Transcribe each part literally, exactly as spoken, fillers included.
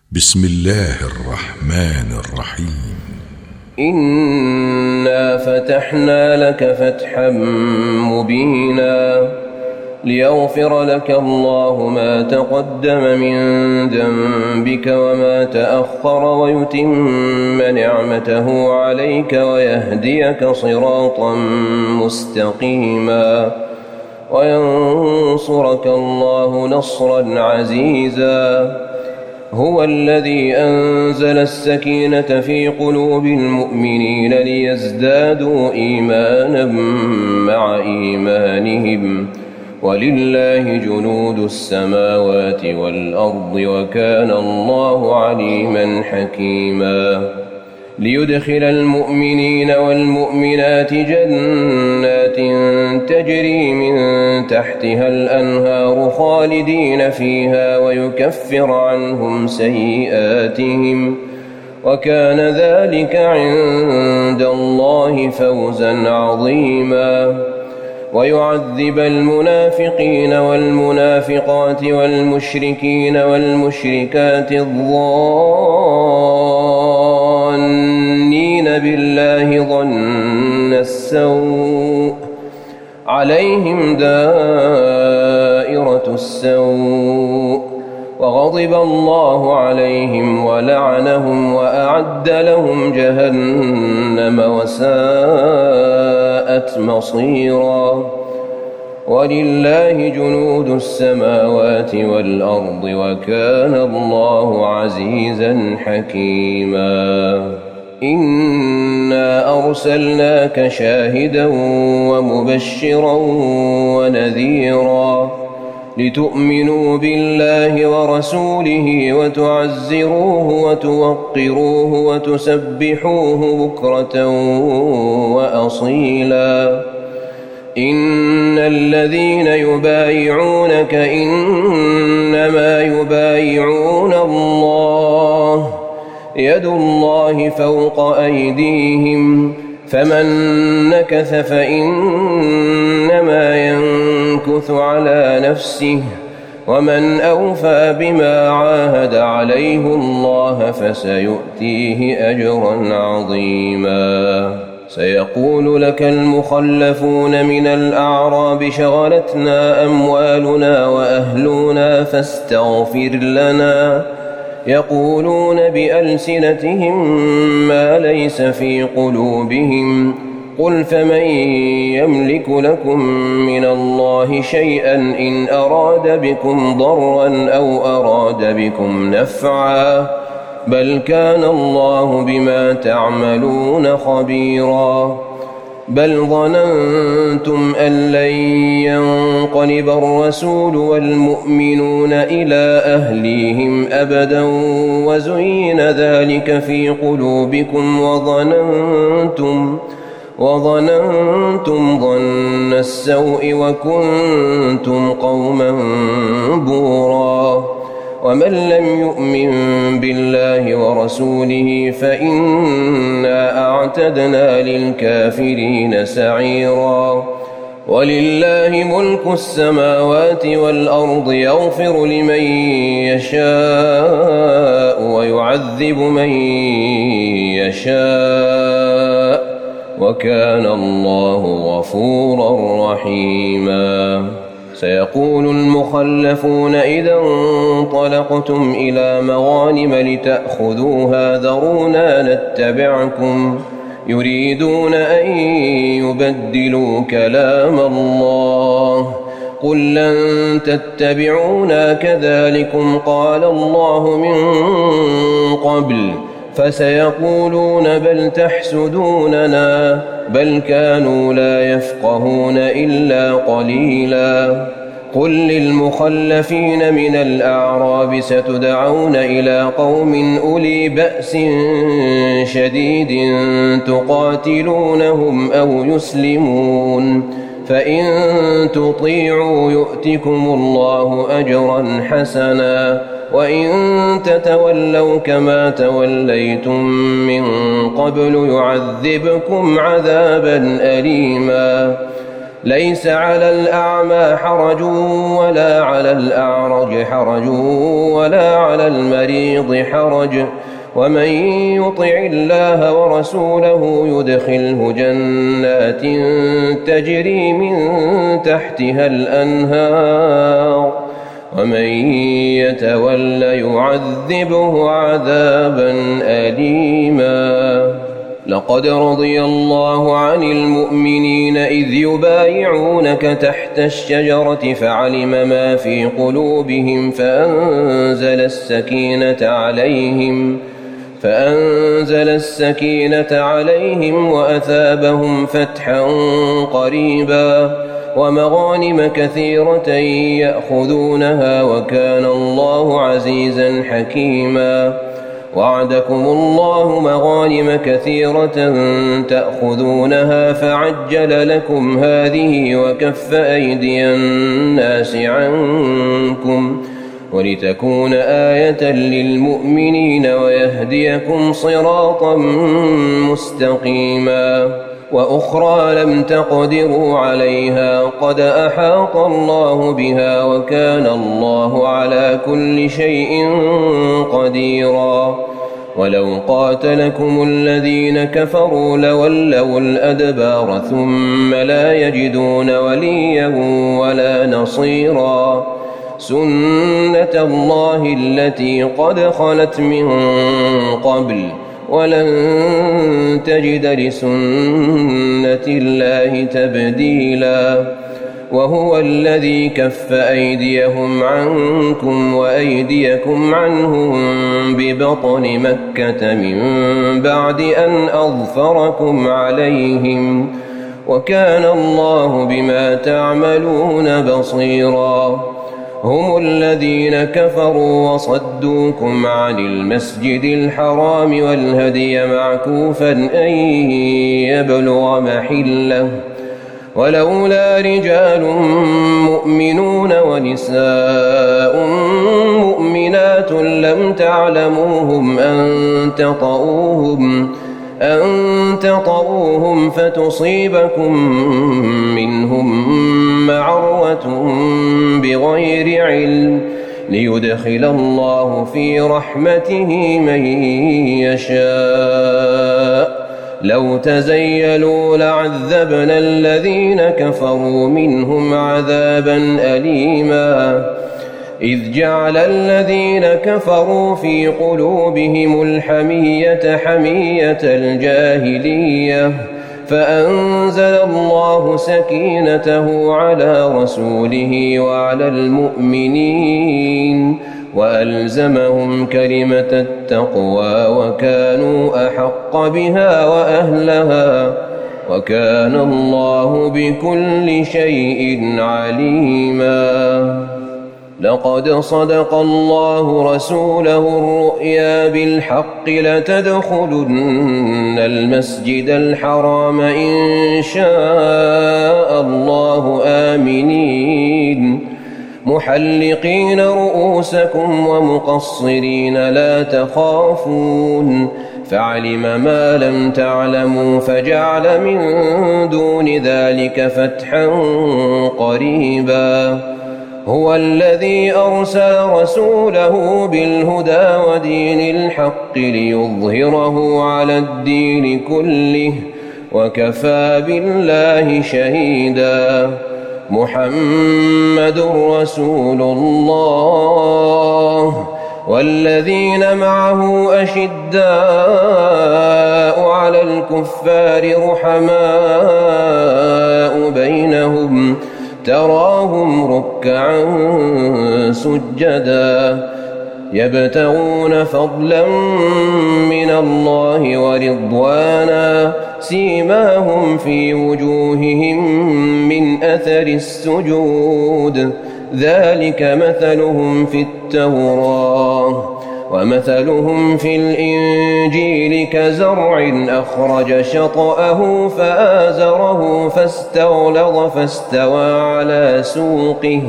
بسم الله الرحمن الرحيم. إنا فتحنا لك فتحا مبينا ليغفر لك الله ما تقدم من ذنبك وما تأخر ويتم نعمته عليك ويهديك صراطا مستقيما وينصرك الله نصرا عزيزا. هو الذي أنزل السكينة في قلوب المؤمنين ليزدادوا إيمانا مع إيمانهم ولله جنود السماوات والأرض وكان الله عليما حكيما. ليدخل المؤمنين والمؤمنات جنات تجري من تحتها الأنهار خالدين فيها ويكفر عنهم سيئاتهم وكان ذلك عند الله فوزا عظيما. ويعذب المنافقين والمنافقات والمشركين والمشركات الظانين بالله ظن السوء عليهم دائرة السوء وغضب الله عليهم ولعنهم وأعد لهم جهنم وساءت مصيرا. ولله جنود السماوات والأرض وكان الله عزيزا حكيما. إنا أرسلناك شاهدا ومبشرا ونذيرا لتؤمنوا بالله ورسوله وتعزروه وتوقروه وتسبحوه بكرة وأصيلا. إن الذين يبايعونك إنما يبايعون الله يد الله فوق أيديهم فمن نكث فإنما ينكث على نفسه ومن أوفى بما عاهد عليه الله فسيؤتيه أجرا عظيما. سيقول لك المخلفون من الأعراب شغلتنا أموالنا وأهلنا فاستغفر لنا يقولون بألسنتهم ما ليس في قلوبهم قل فمن يملك لكم من الله شيئا إن أراد بكم ضرا أو أراد بكم نفعا بل كان الله بما تعملون خبيرا. بل ظننتم أن لن ينقلب الرسول والمؤمنون إلى أهليهم أبدا وزين ذلك في قلوبكم وظننتم وظننتم ظن السوء وكنتم قوما بورا. ومن لم يؤمن بالله ورسوله فإنا أعتدنا للكافرين سعيرا. ولله ملك السماوات والأرض يغفر لمن يشاء ويعذب من يشاء وكان الله غفورا رحيما. سيقول المخلفون إذا انطلقتم إلى مغانم لتأخذوها ذرونا نتبعكم يريدون أن يبدلوا كلام الله قل لن تتبعونا كذلكم قال الله من قبل فسيقولون بل تحسدوننا بل كانوا لا يفقهون إلا قليلا. قل للمخلفين من الأعراب ستدعون إلى قوم أولي بأس شديد تقاتلونهم أو يسلمون فإن تطيعوا يؤتكم الله أجرا حسنا وإن تتولوا كما توليتم من قبل يعذبكم عذابا أليما. ليس على الأعمى حرج ولا على الأعرج حرج ولا على المريض حرج ومن يطع الله ورسوله يدخله جنات تجري من تحتها الأنهار ومن يتول يعذبه عذابا أليما. لقد رضي الله عن المؤمنين إذ يبايعونك تحت الشجرة فعلم ما في قلوبهم فأنزل السكينة عليهم فأنزل السكينة عليهم وأثابهم فتحا قريبا ومغانم كثيرة يأخذونها وكان الله عزيزا حكيما. وعدكم الله مغانم كثيرة تأخذونها فعجل لكم هذه وكف أيدي الناس عنكم ولتكون آية للمؤمنين ويهديكم صراطا مستقيما. وأخرى لم تقدروا عليها قد أحاط الله بها وكان الله على كل شيء قديرا. ولو قاتلكم الذين كفروا لولوا الأدبار ثم لا يجدون وليا ولا نصيرا. سنة الله التي قد خلت من قبل ولن تجد لسنة الله تبديلا. وهو الذي كف أيديهم عنكم وأيديكم عنهم ببطن مكة من بعد أن أظفركم عليهم وكان الله بما تعملون بصيرا. هم الذين كفروا وصدوكم عن المسجد الحرام والهدي معكوفا أن يبلغ محله ولولا رجال مؤمنون ونساء مؤمنات لم تعلموهم أن تطؤوهم أن تطؤوهم فتصيبكم منهم معرة بغير علم ليدخل الله في رحمته من يشاء. لو تزيلوا لعذبنا الذين كفروا منهم عذابا أليما. إذ جعل الذين كفروا في قلوبهم الحمية حمية الجاهلية فأنزل الله سكينته على رسوله وعلى المؤمنين وألزمهم كلمة التقوى وكانوا أحق بها وأهلها وكان الله بكل شيء عليما. لقد صدق الله رسوله الرؤيا بالحق لتدخلن المسجد الحرام إن شاء الله آمنين محلقين رؤوسكم ومقصرين لا تخافون فعلم ما لم تعلموا فجعل من دون ذلك فتحا قريبا. هو الذي أرسل رسوله بالهدى ودين الحق ليظهره على الدين كله وكفى بالله شهيدا. محمد رسول الله والذين معه أشداء على الكفار رحماء بينهم تراهم ركعا سجدا يبتغون فضلا من الله ورضوانا سيماهم في وجوههم من أثر السجود ذلك مثلهم في التوراة ومثلهم في الإنجيل كزرع أخرج شطأه فآزره فاستغلظ فاستوى على سوقه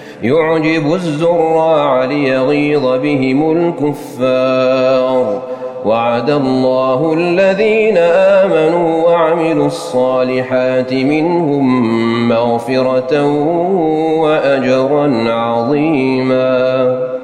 يعجب الزراع ليغيظ بهم الكفار وعد الله الذين آمنوا وعملوا الصالحات منهم مغفرة وأجرا عظيما.